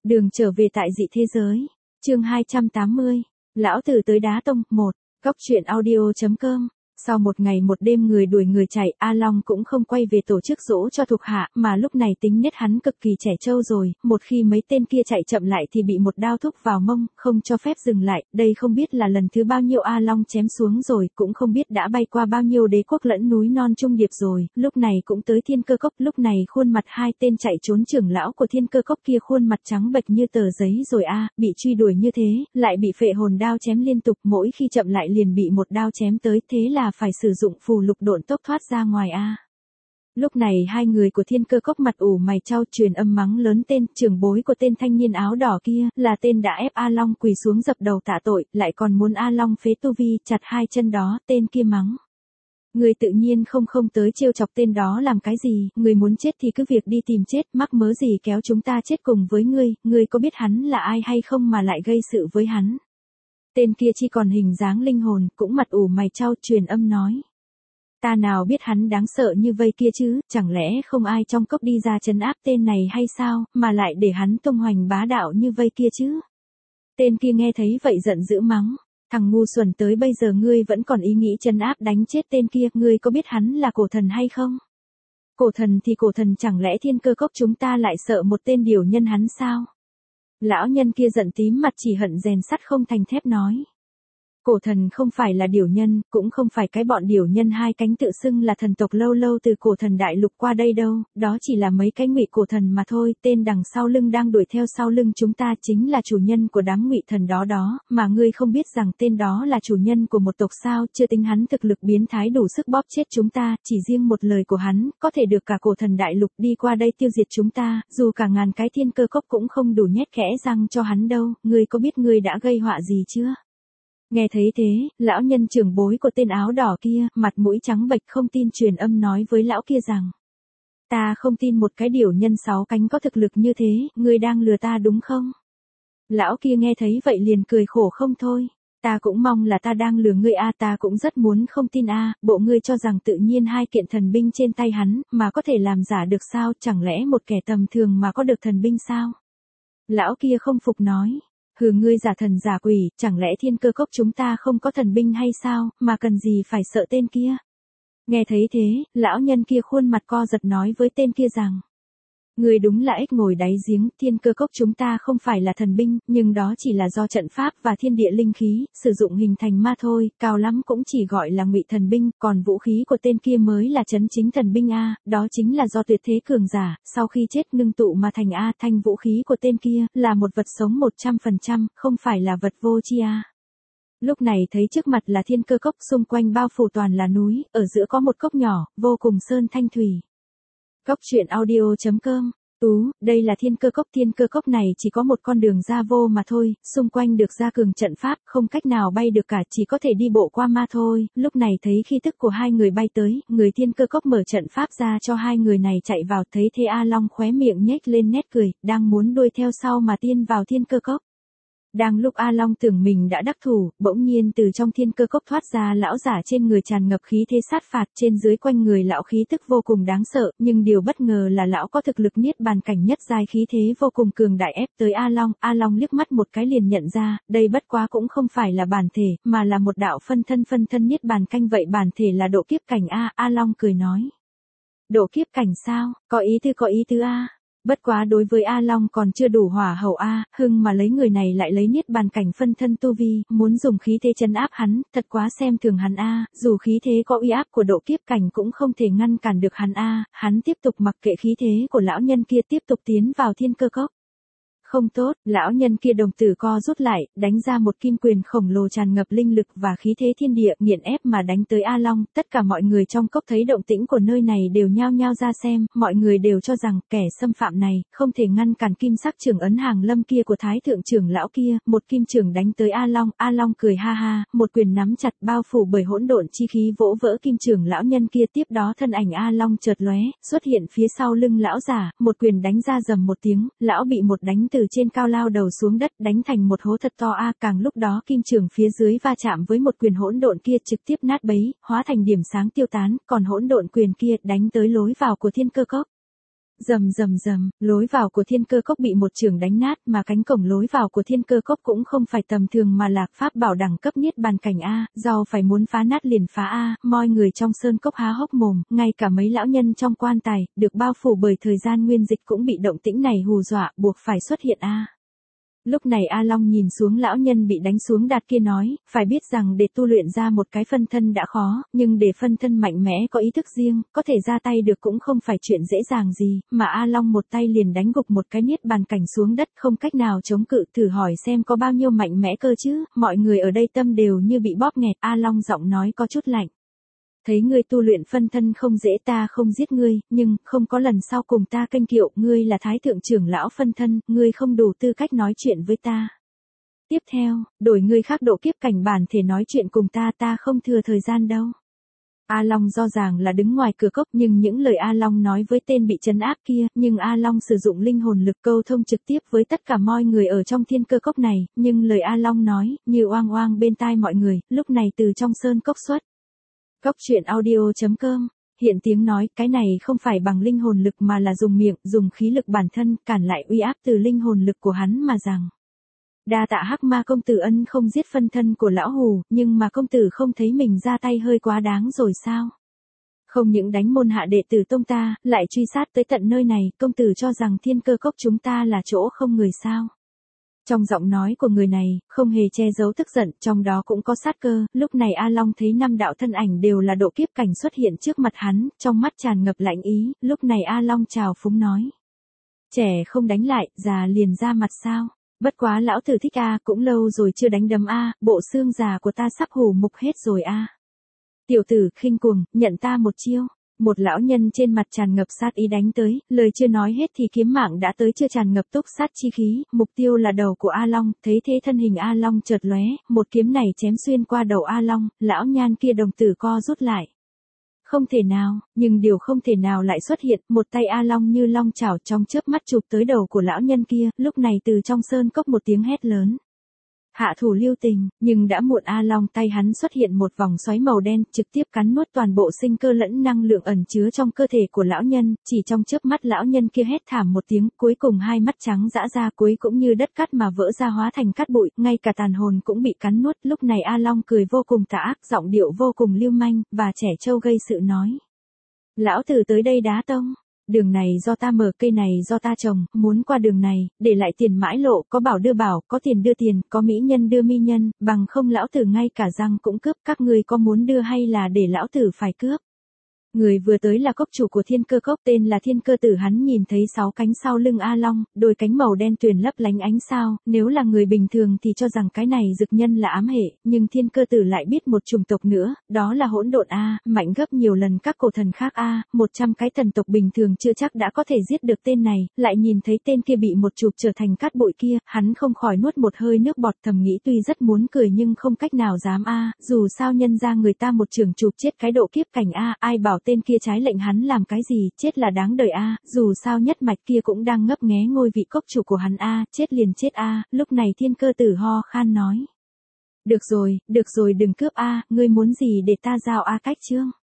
Đường trở về tại dị thế giới. Chương 280. Lão tử tới đá tông 1. Góc truyện audio.com. Sau một ngày một đêm người đuổi người chạy, A Long cũng không quay về tổ chức dỗ cho thuộc hạ, mà lúc này tính nết hắn cực kỳ trẻ trâu rồi, một khi mấy tên kia chạy chậm lại thì bị một đao thúc vào mông, không cho phép dừng lại, đây không biết là lần thứ bao nhiêu A Long chém xuống rồi, cũng không biết đã bay qua bao nhiêu đế quốc lẫn núi non trung điệp rồi, lúc này cũng tới Thiên Cơ Cốc, lúc này khuôn mặt hai tên chạy trốn trưởng lão của Thiên Cơ Cốc kia khuôn mặt trắng bệch như tờ giấy rồi bị truy đuổi như thế, lại bị phệ hồn đao chém liên tục, mỗi khi chậm lại liền bị một đao chém tới, thế là phải sử dụng phù lục độn tốc thoát ra ngoài Lúc này hai người của Thiên Cơ Cốc mặt ủ mày chau truyền âm mắng lớn tên trưởng bối của tên thanh niên áo đỏ kia, là tên đã ép A Long quỳ xuống dập đầu tạ tội, lại còn muốn A Long phế tu vi, chặt hai chân đó, tên kia mắng. Người tự nhiên không tới trêu chọc tên đó làm cái gì, người muốn chết thì cứ việc đi tìm chết, mắc mớ gì kéo chúng ta chết cùng với ngươi có biết hắn là ai hay không mà lại gây sự với hắn. Tên kia chỉ còn hình dáng linh hồn, cũng mặt ủ mày chau truyền âm nói. Ta nào biết hắn đáng sợ như vây kia chứ, chẳng lẽ không ai trong cốc đi ra trấn áp tên này hay sao, mà lại để hắn tung hoành bá đạo như vây kia chứ. Tên kia nghe thấy vậy giận dữ mắng, thằng ngu xuẩn, tới bây giờ ngươi vẫn còn ý nghĩ trấn áp đánh chết tên kia, ngươi có biết hắn là cổ thần hay không? Cổ thần thì cổ thần, chẳng lẽ Thiên Cơ Cốc chúng ta lại sợ một tên điều nhân hắn sao? Lão nhân kia giận tím mặt, chỉ hận rèn sắt không thành thép nói. Cổ thần không phải là điểu nhân, cũng không phải cái bọn điểu nhân hai cánh tự xưng là thần tộc lâu lâu từ cổ thần đại lục qua đây đâu, đó chỉ là mấy cái ngụy cổ thần mà thôi, tên đằng sau lưng đang đuổi theo sau lưng chúng ta chính là chủ nhân của đám ngụy thần đó, mà ngươi không biết rằng tên đó là chủ nhân của một tộc sao, chưa tính hắn thực lực biến thái đủ sức bóp chết chúng ta, chỉ riêng một lời của hắn, có thể được cả cổ thần đại lục đi qua đây tiêu diệt chúng ta, dù cả ngàn cái Thiên Cơ Cốc cũng không đủ nhét kẽ răng cho hắn đâu, ngươi có biết ngươi đã gây họa gì chưa? Nghe thấy thế, lão nhân trưởng bối của tên áo đỏ kia, mặt mũi trắng bệch không tin truyền âm nói với lão kia rằng. Ta không tin một cái điểu nhân sáu cánh có thực lực như thế, ngươi đang lừa ta đúng không? Lão kia nghe thấy vậy liền cười khổ không thôi. Ta cũng mong là ta đang lừa ngươi ta cũng rất muốn không tin bộ ngươi cho rằng tự nhiên hai kiện thần binh trên tay hắn, mà có thể làm giả được sao, chẳng lẽ một kẻ tầm thường mà có được thần binh sao? Lão kia không phục nói. Hừ, ngươi giả thần giả quỷ, chẳng lẽ Thiên Cơ Cốc chúng ta không có thần binh hay sao, mà cần gì phải sợ tên kia? Nghe thấy thế, lão nhân kia khuôn mặt co giật nói với tên kia rằng. Ngươi đúng là ếch ngồi đáy giếng, Thiên Cơ Cốc chúng ta không phải là thần binh, nhưng đó chỉ là do trận pháp và thiên địa linh khí, sử dụng hình thành ma thôi, cao lắm cũng chỉ gọi là ngụy thần binh, còn vũ khí của tên kia mới là chân chính thần binh đó chính là do tuyệt thế cường giả, sau khi chết ngưng tụ mà thành thanh vũ khí của tên kia, là một vật sống 100%, không phải là vật vô tri Lúc này thấy trước mặt là Thiên Cơ Cốc, xung quanh bao phủ toàn là núi, ở giữa có một cốc nhỏ, vô cùng sơn thanh thủy. Góc truyện audio.com. Đây là Thiên Cơ Cốc. Thiên Cơ Cốc này chỉ có một con đường ra vô mà thôi, xung quanh được gia cường trận pháp, không cách nào bay được cả, chỉ có thể đi bộ qua ma thôi. Lúc này thấy khí tức của hai người bay tới, người Thiên Cơ Cốc mở trận pháp ra cho hai người này chạy vào, thấy thế A Long khóe miệng nhếch lên nét cười, đang muốn đuôi theo sau mà tiên vào Thiên Cơ Cốc. Đang lúc A Long tưởng mình đã đắc thủ, bỗng nhiên từ trong Thiên Cơ Cốc thoát ra lão giả trên người tràn ngập khí thế sát phạt, trên dưới quanh người lão khí tức vô cùng đáng sợ, nhưng điều bất ngờ là lão có thực lực niết bàn cảnh nhất giai, khí thế vô cùng cường đại ép tới A Long liếc mắt một cái liền nhận ra, đây bất quá cũng không phải là bản thể, mà là một đạo phân thân niết bàn canh, vậy bản thể là độ kiếp cảnh A Long cười nói. Độ kiếp cảnh sao, có ý tứ Bất quá đối với A Long còn chưa đủ hỏa hậu hưng mà lấy người này lại lấy niết bàn cảnh phân thân tu vi, muốn dùng khí thế trấn áp hắn, thật quá xem thường hắn dù khí thế có uy áp của độ kiếp cảnh cũng không thể ngăn cản được hắn hắn tiếp tục mặc kệ khí thế của lão nhân kia, tiếp tục tiến vào Thiên Cơ Cốc. Không tốt, lão nhân kia đồng tử co rút lại, đánh ra một kim quyền khổng lồ tràn ngập linh lực và khí thế thiên địa, nghiền ép mà đánh tới A Long. Tất cả mọi người trong cốc thấy động tĩnh của nơi này đều nhao nhao ra xem, mọi người đều cho rằng kẻ xâm phạm này không thể ngăn cản kim sắc trưởng ấn hàng lâm kia của thái thượng trưởng lão kia, một kim trưởng đánh tới A Long cười ha ha, một quyền nắm chặt bao phủ bởi hỗn độn chi khí vỗ vỡ kim trưởng lão nhân kia, tiếp đó thân ảnh A Long chợt lóe, xuất hiện phía sau lưng lão giả, một quyền đánh ra rầm một tiếng, lão bị một đánh từ trên cao lao đầu xuống đất, đánh thành một hố thật to càng lúc đó kim trường phía dưới va chạm với một quyền hỗn độn kia trực tiếp nát bấy, hóa thành điểm sáng tiêu tán, còn hỗn độn quyền kia đánh tới lối vào của Thiên Cơ Cốc. Rầm rầm rầm, lối vào của thiên cơ cốc bị một chưởng đánh nát, mà cánh cổng lối vào của thiên cơ cốc cũng không phải tầm thường mà là pháp bảo đẳng cấp niết bàn cảnh A, do phải muốn phá nát liền phá A, mọi người trong sơn cốc há hốc mồm, ngay cả mấy lão nhân trong quan tài, được bao phủ bởi thời gian nguyên dịch cũng bị động tĩnh này hù dọa, buộc phải xuất hiện A. Lúc này A Long nhìn xuống lão nhân bị đánh xuống đạt kia nói, phải biết rằng để tu luyện ra một cái phân thân đã khó, nhưng để phân thân mạnh mẽ có ý thức riêng, có thể ra tay được cũng không phải chuyện dễ dàng gì, mà A Long một tay liền đánh gục một cái niết bàn cảnh xuống đất không cách nào chống cự, thử hỏi xem có bao nhiêu mạnh mẽ cơ chứ, mọi người ở đây tâm đều như bị bóp nghẹt, A Long giọng nói có chút lạnh. Thấy ngươi tu luyện phân thân không dễ, ta không giết ngươi, nhưng không có lần sau cùng ta kênh kiệu, ngươi là thái thượng trưởng lão phân thân, ngươi không đủ tư cách nói chuyện với ta. Tiếp theo, đổi ngươi khác độ kiếp cảnh bản thể nói chuyện cùng ta không thừa thời gian đâu. A Long rõ ràng là đứng ngoài cửa cốc, nhưng những lời A Long nói với tên bị trấn áp kia, nhưng A Long sử dụng linh hồn lực câu thông trực tiếp với tất cả mọi người ở trong thiên cơ cốc này, nhưng lời A Long nói, như oang oang bên tai mọi người, lúc này từ trong sơn cốc xuất. Cốc truyện audio.com, hiện tiếng nói, cái này không phải bằng linh hồn lực mà là dùng miệng, dùng khí lực bản thân, cản lại uy áp từ linh hồn lực của hắn mà rằng. Đa tạ Hắc Ma công tử ân không giết phân thân của lão hù, nhưng mà công tử không thấy mình ra tay hơi quá đáng rồi sao? Không những đánh môn hạ đệ tử tông ta, lại truy sát tới tận nơi này, công tử cho rằng thiên cơ cốc chúng ta là chỗ không người sao? Trong giọng nói của người này, không hề che giấu tức giận, trong đó cũng có sát cơ, lúc này A Long thấy 5 đạo thân ảnh đều là độ kiếp cảnh xuất hiện trước mặt hắn, trong mắt tràn ngập lạnh ý, lúc này A Long chào phúng nói. Trẻ không đánh lại, già liền ra mặt sao? Bất quá lão tử thích A, cũng lâu rồi chưa đánh đấm A, bộ xương già của ta sắp hủ mục hết rồi A. Tiểu tử khinh cuồng, nhận ta một chiêu. Một lão nhân trên mặt tràn ngập sát ý đánh tới, lời chưa nói hết thì kiếm mạng đã tới, chưa tràn ngập túc sát chi khí, mục tiêu là đầu của A Long, thấy thế thân hình A Long chợt lóe, một kiếm này chém xuyên qua đầu A Long, lão nhan kia đồng tử co rút lại. Không thể nào, nhưng điều không thể nào lại xuất hiện, một tay A Long như long chảo trong chớp mắt chụp tới đầu của lão nhân kia, lúc này từ trong sơn cốc một tiếng hét lớn. Hạ thủ lưu tình, nhưng đã muộn, A Long tay hắn xuất hiện một vòng xoáy màu đen, trực tiếp cắn nuốt toàn bộ sinh cơ lẫn năng lượng ẩn chứa trong cơ thể của lão nhân, chỉ trong chớp mắt lão nhân kia hét thảm một tiếng, cuối cùng hai mắt trắng dã ra, cuối cũng như đất cát mà vỡ ra hóa thành cát bụi, ngay cả tàn hồn cũng bị cắn nuốt, lúc này A Long cười vô cùng tà ác, giọng điệu vô cùng lưu manh, và trẻ trâu gây sự nói. Lão tử tới đây đá tông. Đường này do ta mở, cây này do ta trồng, muốn qua đường này, để lại tiền mãi lộ, có bảo đưa bảo, có tiền đưa tiền, có mỹ nhân đưa mỹ nhân, bằng không lão tử ngay cả răng cũng cướp, các ngươi có muốn đưa hay là để lão tử phải cướp? Người vừa tới là cốc chủ của thiên cơ cốc, tên là Thiên Cơ Tử, hắn nhìn thấy 6 cánh sau lưng A Long, đôi cánh màu đen tuyền lấp lánh ánh sao, nếu là người bình thường thì cho rằng cái này dực nhân là ám hệ, nhưng Thiên Cơ Tử lại biết một chủng tộc nữa, đó là hỗn độn A, mạnh gấp nhiều lần các cổ thần khác A, 100 cái thần tộc bình thường chưa chắc đã có thể giết được tên này, lại nhìn thấy tên kia bị một chụp trở thành cát bụi kia, hắn không khỏi nuốt một hơi nước bọt, thầm nghĩ tuy rất muốn cười nhưng không cách nào dám A, dù sao nhân ra người ta một trường chụp chết cái độ kiếp cảnh A, ai bảo tên kia trái lệnh hắn làm cái gì, chết là đáng đời A, dù sao nhất mạch kia cũng đang ngấp nghé ngôi vị cốc chủ của hắn A, chết liền chết A, lúc này Thiên Cơ Tử ho khan nói. Được rồi, đừng cướp A, ngươi muốn gì để ta giao A cách chương.